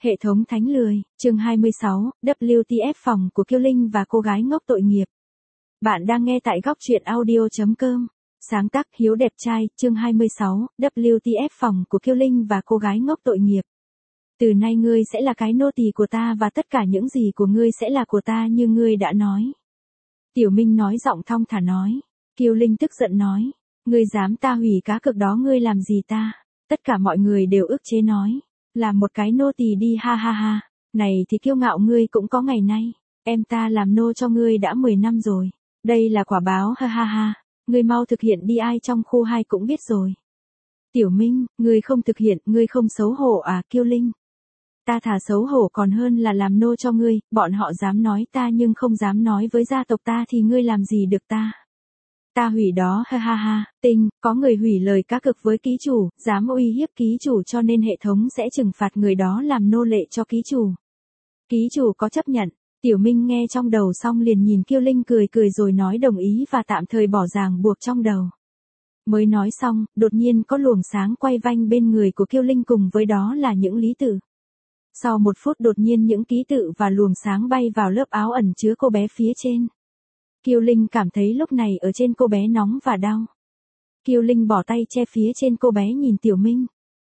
Hệ thống thánh lười, chương 26, WTF phòng của Kiêu Linh và cô gái ngốc tội nghiệp. Bạn đang nghe tại góc truyện audio.com. Sáng tác Hiếu đẹp trai, chương 26, WTF phòng của Kiêu Linh và cô gái ngốc tội nghiệp. Từ nay ngươi sẽ là cái nô tỳ của ta và tất cả những gì của ngươi sẽ là của ta như ngươi đã nói. Tiểu Minh nói giọng thong thả nói. Kiêu Linh tức giận nói. Ngươi dám ta hủy cá cược đó ngươi làm gì ta? Tất cả mọi người đều ức chế nói. Làm một cái nô tỳ đi ha ha ha. Này thì kiêu ngạo ngươi cũng có ngày nay. Em ta làm nô cho ngươi đã 10 năm rồi. Đây là quả báo ha ha ha. Ngươi mau thực hiện đi, ai trong khu 2 cũng biết rồi. Tiểu Minh, ngươi không thực hiện, ngươi không xấu hổ à? Kiêu Linh. Ta thà xấu hổ còn hơn là làm nô cho ngươi, bọn họ dám nói ta nhưng không dám nói với gia tộc ta thì ngươi làm gì được ta. Ta hủy đó ha ha ha, có người hủy lời cá cược với ký chủ, dám uy hiếp ký chủ cho nên hệ thống sẽ trừng phạt người đó làm nô lệ cho ký chủ. Ký chủ có chấp nhận? Tiểu Minh nghe trong đầu xong liền nhìn Kiêu Linh cười cười rồi nói đồng ý và tạm thời bỏ ràng buộc trong đầu. Mới nói xong, đột nhiên có luồng sáng quay vanh bên người của Kiêu Linh cùng với đó là những lý tự. Sau 1 phút đột nhiên những ký tự và luồng sáng bay vào lớp áo ẩn chứa cô bé phía trên. Kiêu Linh cảm thấy lúc này ở trên cô bé nóng và đau. Kiêu Linh bỏ tay che phía trên cô bé nhìn Tiểu Minh.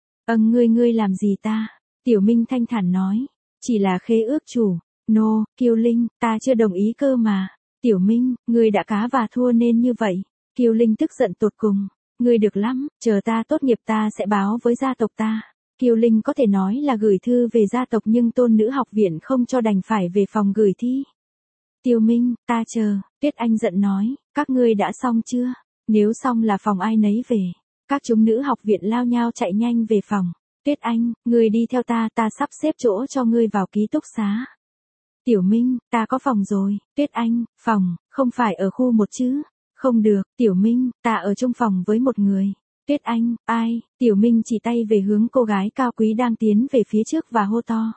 Ngươi làm gì ta? Tiểu Minh thanh thản nói. Chỉ là khế ước chủ. Kiêu Linh, ta chưa đồng ý cơ mà. Tiểu Minh, ngươi đã cá và thua nên như vậy. Kiêu Linh tức giận tột cùng. Ngươi được lắm, chờ ta tốt nghiệp ta sẽ báo với gia tộc ta. Kiêu Linh có thể nói là gửi thư về gia tộc nhưng tôn nữ học viện không cho đành phải về phòng gửi thi. Tiểu Minh, ta chờ, Tuyết Anh giận nói, các ngươi đã xong chưa? Nếu xong là phòng ai nấy về. Các chúng nữ học viện lao nhau chạy nhanh về phòng. Tuyết Anh, ngươi đi theo ta sắp xếp chỗ cho ngươi vào ký túc xá. Tiểu Minh, ta có phòng rồi. Tuyết Anh, phòng, không phải ở khu 1 chứ? Không được, Tiểu Minh, ta ở chung phòng với một người. Tuyết Anh, ai? Tiểu Minh chỉ tay về hướng cô gái cao quý đang tiến về phía trước và hô to.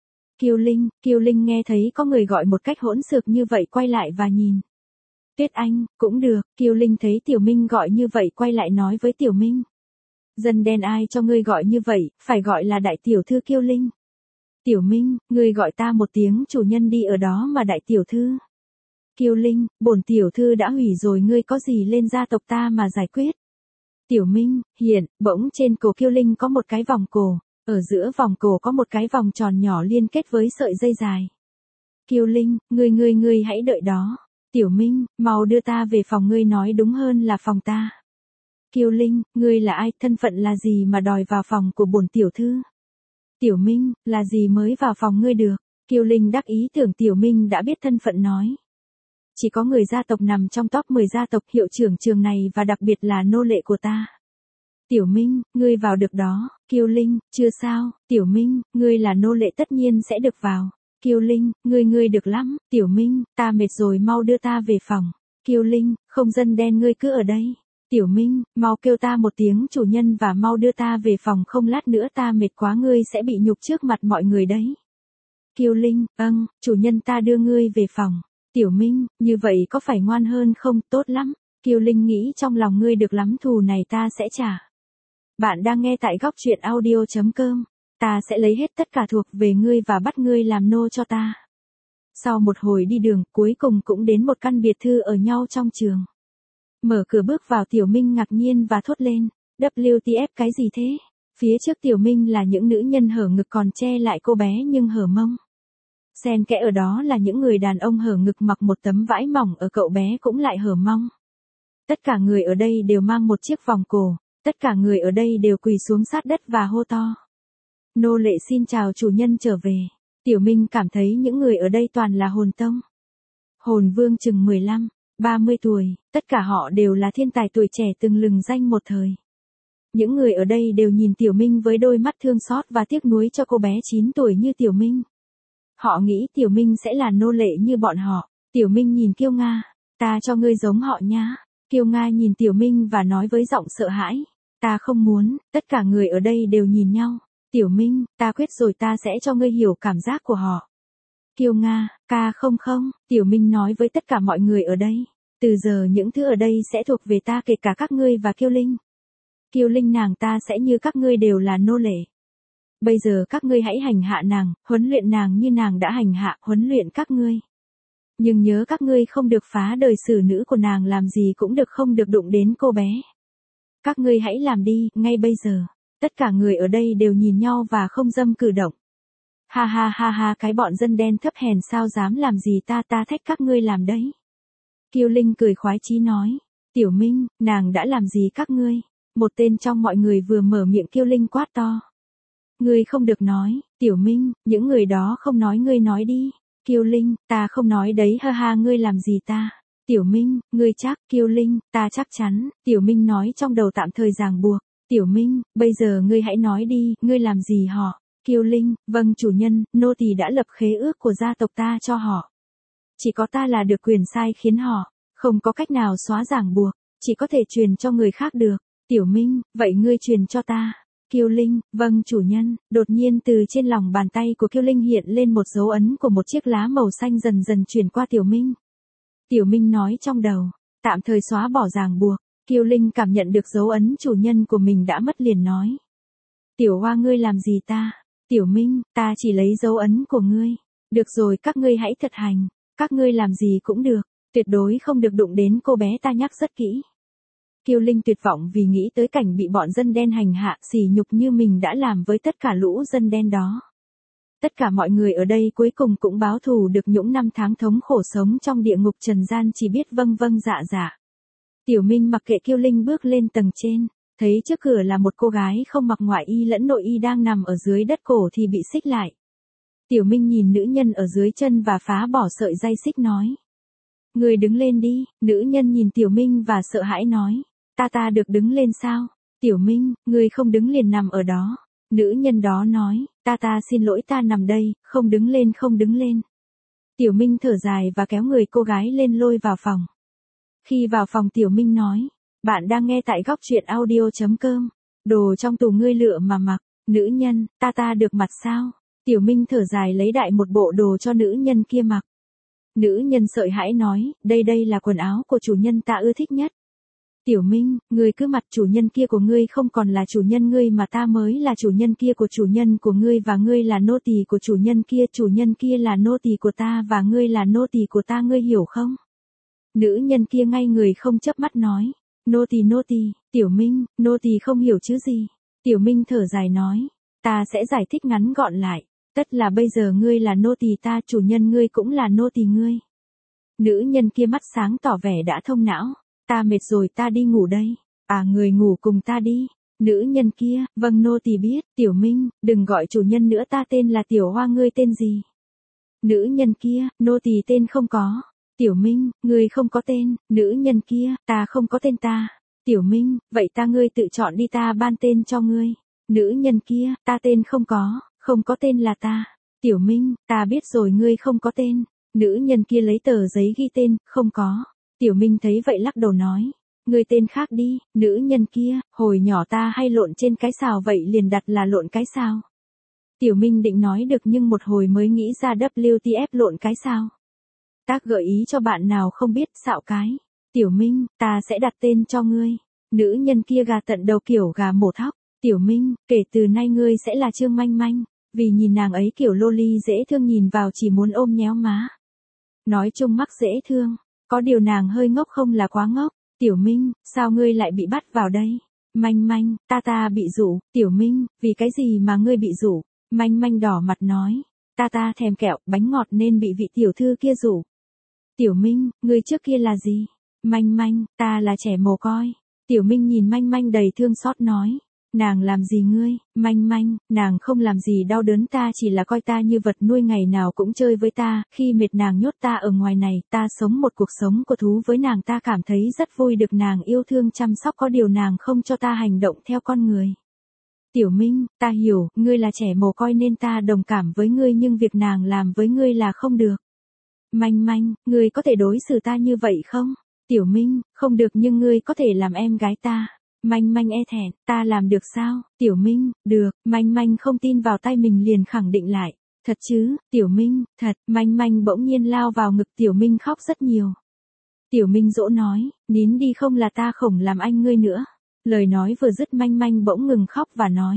Kiêu Linh nghe thấy có người gọi một cách hỗn xược như vậy quay lại và nhìn. Tuyết Anh, cũng được, Kiêu Linh thấy Tiểu Minh gọi như vậy quay lại nói với Tiểu Minh. Dân đen ai cho ngươi gọi như vậy, phải gọi là đại tiểu thư Kiêu Linh. Tiểu Minh, ngươi gọi ta một tiếng chủ nhân đi ở đó mà đại tiểu thư. Kiêu Linh, bổn tiểu thư đã hủy rồi, ngươi có gì lên gia tộc ta mà giải quyết. Tiểu Minh, bỗng trên cổ Kiêu Linh có một cái vòng cổ, ở giữa vòng cổ có một cái vòng tròn nhỏ liên kết với sợi dây dài. Kiêu Linh, ngươi hãy đợi đó. Tiểu Minh, mau đưa ta về phòng, ngươi nói đúng hơn là phòng ta. Kiêu Linh, ngươi là ai, thân phận là gì mà đòi vào phòng của bổn tiểu thư? Tiểu Minh, là gì mới vào phòng ngươi được? Kiêu Linh đắc ý tưởng Tiểu Minh đã biết thân phận nói. Chỉ có người gia tộc nằm trong top 10 gia tộc hiệu trưởng trường này và đặc biệt là nô lệ của ta. Tiểu Minh, ngươi vào được đó. Kiêu Linh, chưa sao. Tiểu Minh, ngươi là nô lệ tất nhiên sẽ được vào. Kiêu Linh, ngươi được lắm. Tiểu Minh, ta mệt rồi, mau đưa ta về phòng. Kiêu Linh, không, dân đen ngươi cứ ở đây. Tiểu Minh, mau kêu ta một tiếng chủ nhân và mau đưa ta về phòng, không lát nữa ta mệt quá ngươi sẽ bị nhục trước mặt mọi người đấy. Kiêu Linh, chủ nhân ta đưa ngươi về phòng. Tiểu Minh, như vậy có phải ngoan hơn không? Tốt lắm. Kiêu Linh nghĩ trong lòng ngươi được lắm, thù này ta sẽ trả. Bạn đang nghe tại góc truyện audio.com. Ta sẽ lấy hết tất cả thuộc về ngươi và bắt ngươi làm nô cho ta. Sau một hồi đi đường, cuối cùng cũng đến một căn biệt thự ở nhau trong trường. Mở cửa bước vào, Tiểu Minh ngạc nhiên và thốt lên. WTF, cái gì thế? Phía trước Tiểu Minh là những nữ nhân hở ngực còn che lại cô bé nhưng hở mông. Xen kẽ ở đó là những người đàn ông hở ngực mặc một tấm vải mỏng, ở cậu bé cũng lại hở mông. Tất cả người ở đây đều mang một chiếc vòng cổ. Tất cả người ở đây đều quỳ xuống sát đất và hô to. Nô lệ xin chào chủ nhân trở về. Tiểu Minh cảm thấy những người ở đây toàn là hồn tông. Hồn vương chừng 15, 30 tuổi, tất cả họ đều là thiên tài tuổi trẻ từng lừng danh một thời. Những người ở đây đều nhìn Tiểu Minh với đôi mắt thương xót và tiếc nuối cho cô bé 9 tuổi như Tiểu Minh. Họ nghĩ Tiểu Minh sẽ là nô lệ như bọn họ. Tiểu Minh nhìn Kiêu Nga. Ta cho ngươi giống họ nhá. Kiêu Nga nhìn Tiểu Minh và nói với giọng sợ hãi. Ta không muốn. Tất cả người ở đây đều nhìn nhau. Tiểu Minh, ta quyết rồi, ta sẽ cho ngươi hiểu cảm giác của họ. Kiêu Nga, không. Tiểu Minh nói với tất cả mọi người ở đây. Từ giờ những thứ ở đây sẽ thuộc về ta, kể cả các ngươi và Kiêu Linh. Kiêu Linh nàng ta sẽ như các ngươi đều là nô lệ. Bây giờ các ngươi hãy hành hạ nàng, huấn luyện nàng như nàng đã hành hạ, huấn luyện các ngươi. Nhưng nhớ các ngươi không được phá đời xử nữ của nàng, làm gì cũng được, không được đụng đến cô bé. Các ngươi hãy làm đi, ngay bây giờ. Tất cả người ở đây đều nhìn nhau và không dâm cử động. Ha ha ha ha, cái bọn dân đen thấp hèn sao dám làm gì ta thách các ngươi làm đấy. Kiều Linh cười khoái chí nói. Tiểu Minh, nàng đã làm gì các ngươi? Một tên trong mọi người vừa mở miệng Kiều Linh quát to. Ngươi không được nói, Tiểu Minh, những người đó không nói, ngươi nói đi. Kiều Linh, ta không nói đấy, ha ha, ngươi làm gì ta? Tiểu Minh, ngươi chắc? Kiều Linh, ta chắc chắn. Tiểu Minh nói trong đầu tạm thời ràng buộc. Tiểu Minh, bây giờ ngươi hãy nói đi, ngươi làm gì họ? Kiều Linh, vâng chủ nhân, nô tỳ đã lập khế ước của gia tộc ta cho họ. Chỉ có ta là được quyền sai khiến họ, không có cách nào xóa ràng buộc, chỉ có thể truyền cho người khác được. Tiểu Minh, vậy ngươi truyền cho ta. Kiều Linh, vâng chủ nhân. Đột nhiên từ trên lòng bàn tay của Kiều Linh hiện lên một dấu ấn của một chiếc lá màu xanh dần dần truyền qua Tiểu Minh. Tiểu Minh nói trong đầu, tạm thời xóa bỏ ràng buộc. Kiều Linh cảm nhận được dấu ấn chủ nhân của mình đã mất liền nói. Tiểu Hoa, ngươi làm gì ta? Tiểu Minh, ta chỉ lấy dấu ấn của ngươi. Được rồi, các ngươi hãy thực hành. Các ngươi làm gì cũng được, tuyệt đối không được đụng đến cô bé, ta nhắc rất kỹ. Kiều Linh tuyệt vọng vì nghĩ tới cảnh bị bọn dân đen hành hạ, sỉ nhục như mình đã làm với tất cả lũ dân đen đó. Tất cả mọi người ở đây cuối cùng cũng báo thù được những năm tháng thống khổ sống trong địa ngục trần gian, chỉ biết vâng vâng dạ dạ. Tiểu Minh mặc kệ Kiều Linh bước lên tầng trên, thấy trước cửa là một cô gái không mặc ngoại y lẫn nội y đang nằm ở dưới đất, cổ thì bị xích lại. Tiểu Minh nhìn nữ nhân ở dưới chân và phá bỏ sợi dây xích nói. Người đứng lên đi. Nữ nhân nhìn Tiểu Minh và sợ hãi nói. Ta được đứng lên sao? Tiểu Minh, người không đứng liền nằm ở đó. Nữ nhân đó nói. Ta xin lỗi, ta nằm đây, không đứng lên, không đứng lên. Tiểu Minh thở dài và kéo người cô gái lên lôi vào phòng. Khi vào phòng Tiểu Minh nói. Bạn đang nghe tại góc truyện audio.com. Đồ trong tủ ngươi lựa mà mặc. Nữ nhân, ta được mặt sao? Tiểu Minh thở dài lấy đại một bộ đồ cho nữ nhân kia mặc. Nữ nhân sợ hãi nói, đây là quần áo của chủ nhân ta ưa thích nhất. Tiểu Minh, ngươi cứ mặc, chủ nhân kia của ngươi không còn là chủ nhân ngươi mà ta mới là chủ nhân kia của chủ nhân của ngươi, và ngươi là nô tỳ của chủ nhân kia là nô tỳ của ta và ngươi là nô tỳ của ta, ngươi hiểu không? Nữ nhân kia ngay người không chớp mắt nói, nô tỳ, Tiểu Minh, nô tỳ không hiểu chứ gì. Tiểu Minh thở dài nói, ta sẽ giải thích ngắn gọn lại. Tất là bây giờ ngươi là nô tỳ ta, chủ nhân ngươi cũng là nô tỳ ngươi. Nữ nhân kia mắt sáng tỏ vẻ đã thông não. Ta mệt rồi, ta đi ngủ đây. À, người ngủ cùng ta đi. Nữ nhân kia, vâng nô tỳ biết. Tiểu Minh, đừng gọi chủ nhân nữa, ta tên là Tiểu Hoa, ngươi tên gì? Nữ nhân kia, nô tỳ tên không có. Tiểu Minh, ngươi không có tên. Nữ nhân kia, ta không có tên ta. Tiểu Minh, vậy ngươi tự chọn đi, ta ban tên cho ngươi. Nữ nhân kia, ta tên không có tên là ta. Tiểu Minh, ta biết rồi, ngươi không có tên. Nữ nhân kia lấy tờ giấy ghi tên, không có. Tiểu Minh thấy vậy lắc đầu nói, ngươi tên khác đi. Nữ nhân kia, hồi nhỏ ta hay lộn trên cái xào, vậy liền đặt là lộn cái xào. Tiểu Minh định nói được nhưng một hồi mới nghĩ ra WTF, lộn cái xào. Tác gợi ý cho bạn nào không biết, xạo cái. Tiểu Minh, ta sẽ đặt tên cho ngươi. Nữ nhân kia gà tận đầu kiểu gà mổ thóc. Tiểu Minh, kể từ nay ngươi sẽ là Trương Manh Manh. Vì nhìn nàng ấy kiểu loli dễ thương, nhìn vào chỉ muốn ôm nhéo má. Nói chung mắc dễ thương. Có điều nàng hơi ngốc, không là quá ngốc. Tiểu Minh, sao ngươi lại bị bắt vào đây? Manh Manh, ta bị dụ. Tiểu Minh, vì cái gì mà ngươi bị dụ? Manh Manh đỏ mặt nói. Ta thèm kẹo, bánh ngọt nên bị vị tiểu thư kia dụ. Tiểu Minh, ngươi trước kia là gì? Manh Manh, ta là trẻ mồ côi. Tiểu Minh nhìn Manh Manh đầy thương xót nói. Nàng làm gì ngươi? Manh Manh, nàng không làm gì đau đớn ta, chỉ là coi ta như vật nuôi, ngày nào cũng chơi với ta, khi mệt nàng nhốt ta ở ngoài này, ta sống một cuộc sống của thú với nàng, ta cảm thấy rất vui được nàng yêu thương chăm sóc, có điều nàng không cho ta hành động theo con người. Tiểu Minh, ta hiểu, ngươi là trẻ mồ côi nên ta đồng cảm với ngươi, nhưng việc nàng làm với ngươi là không được. Manh Manh, ngươi có thể đối xử ta như vậy không? Tiểu Minh, không được, nhưng ngươi có thể làm em gái ta. Manh Manh e thẹn, ta làm được sao? Tiểu Minh, được. Manh Manh không tin vào tay mình liền khẳng định lại. Thật chứ? Tiểu Minh, thật. Manh Manh bỗng nhiên lao vào ngực Tiểu Minh khóc rất nhiều. Tiểu Minh dỗ nói, nín đi không là ta khổng làm anh ngươi nữa. Lời nói vừa dứt Manh Manh bỗng ngừng khóc và nói,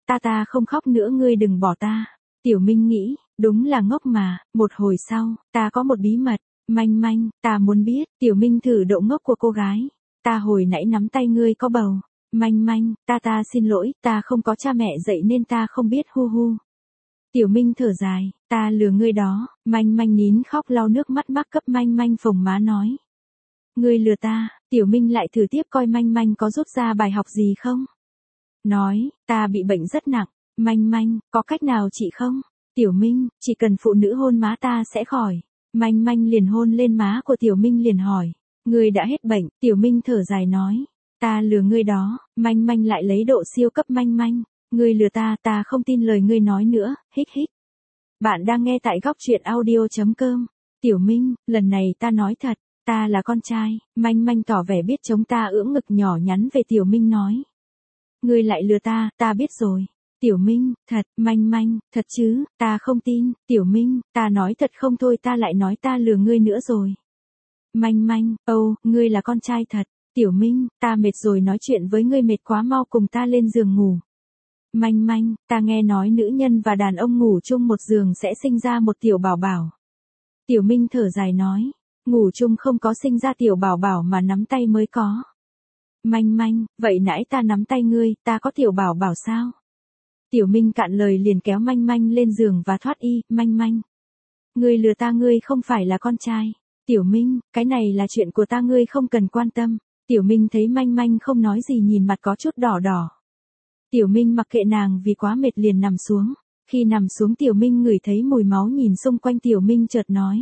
ta không khóc nữa, ngươi đừng bỏ ta. Tiểu Minh nghĩ, đúng là ngốc mà. Một hồi sau, ta có một bí mật. Manh manh, ta muốn biết. Tiểu Minh thử độ ngốc của cô gái. Ta hồi nãy nắm tay ngươi có bầu. Manh manh, ta xin lỗi, ta không có cha mẹ dạy nên ta không biết, hu hu. Tiểu Minh thở dài, ta lừa ngươi đó. Manh manh nín khóc lau nước mắt mắc cấp. Manh manh phồng má nói. Ngươi lừa ta. Tiểu Minh lại thử tiếp coi manh manh có rút ra bài học gì không. Nói, ta bị bệnh rất nặng. Manh manh, có cách nào trị không? Tiểu Minh, chỉ cần phụ nữ hôn má ta sẽ khỏi. Manh manh liền hôn lên má của Tiểu Minh liền hỏi. Ngươi đã hết bệnh. Tiểu Minh thở dài nói. Ta lừa ngươi đó. Manh manh lại lấy độ siêu cấp. Manh manh, ngươi lừa ta không tin lời ngươi nói nữa. Hích hích. Bạn đang nghe tại góc truyện audio.com. Tiểu Minh, lần này ta nói thật, ta là con trai. Manh manh tỏ vẻ biết chống ta, ưỡn ngực nhỏ nhắn về Tiểu Minh nói. Ngươi lại lừa ta biết rồi. Tiểu Minh, thật. Manh manh, thật chứ, ta không tin. Tiểu Minh, ta nói thật không thôi, ta lại nói ta lừa ngươi nữa rồi. Manh manh, ngươi là con trai thật. Tiểu Minh, ta mệt rồi, nói chuyện với ngươi mệt quá, mau cùng ta lên giường ngủ. Manh manh, ta nghe nói nữ nhân và đàn ông ngủ chung một giường sẽ sinh ra một tiểu bảo bảo. Tiểu Minh thở dài nói, ngủ chung không có sinh ra tiểu bảo bảo mà nắm tay mới có. Manh manh, vậy nãy ta nắm tay ngươi, ta có tiểu bảo bảo sao? Tiểu Minh cạn lời liền kéo manh manh lên giường và thoát y. Manh manh, ngươi lừa ta, ngươi không phải là con trai. Tiểu Minh, cái này là chuyện của ta, ngươi không cần quan tâm. Tiểu Minh thấy manh manh không nói gì, nhìn mặt có chút đỏ đỏ. Tiểu Minh mặc kệ nàng vì quá mệt liền nằm xuống. Khi nằm xuống Tiểu Minh ngửi thấy mùi máu, nhìn xung quanh Tiểu Minh chợt nói.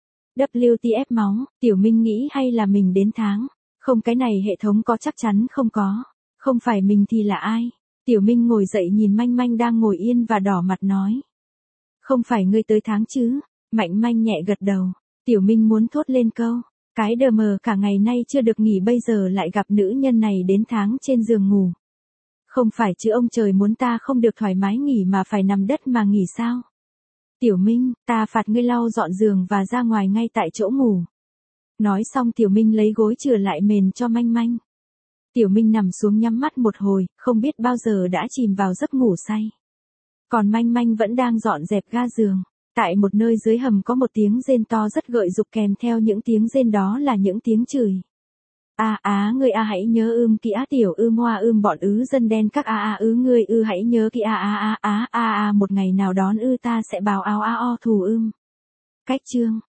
WTF máu. Tiểu Minh nghĩ hay là mình đến tháng. Không, cái này hệ thống có chắc chắn không có. Không phải mình thì là ai? Tiểu Minh ngồi dậy nhìn manh manh đang ngồi yên và đỏ mặt nói. Không phải ngươi tới tháng chứ? Mạnh manh nhẹ gật đầu. Tiểu Minh muốn thốt lên câu. Cái đờ mờ cả ngày nay chưa được nghỉ bây giờ lại gặp nữ nhân này đến tháng trên giường ngủ. Không phải chứ ông trời muốn ta không được thoải mái nghỉ mà phải nằm đất mà nghỉ sao? Tiểu Minh, ta phạt ngươi lau dọn giường và ra ngoài ngay tại chỗ ngủ. Nói xong Tiểu Minh lấy gối chừa lại mền cho manh manh. Tiểu Minh nằm xuống nhắm mắt một hồi, không biết bao giờ đã chìm vào giấc ngủ say. Còn manh manh vẫn đang dọn dẹp ga giường. Tại một nơi dưới hầm có một tiếng rên to rất gợi dục, kèm theo những tiếng rên đó là những tiếng chửi. Ngươi hãy nhớ kỹ tiểu hoa bọn dân đen các ngươi hãy nhớ kỹ một ngày nào đó ta sẽ báo áo thù Cách chương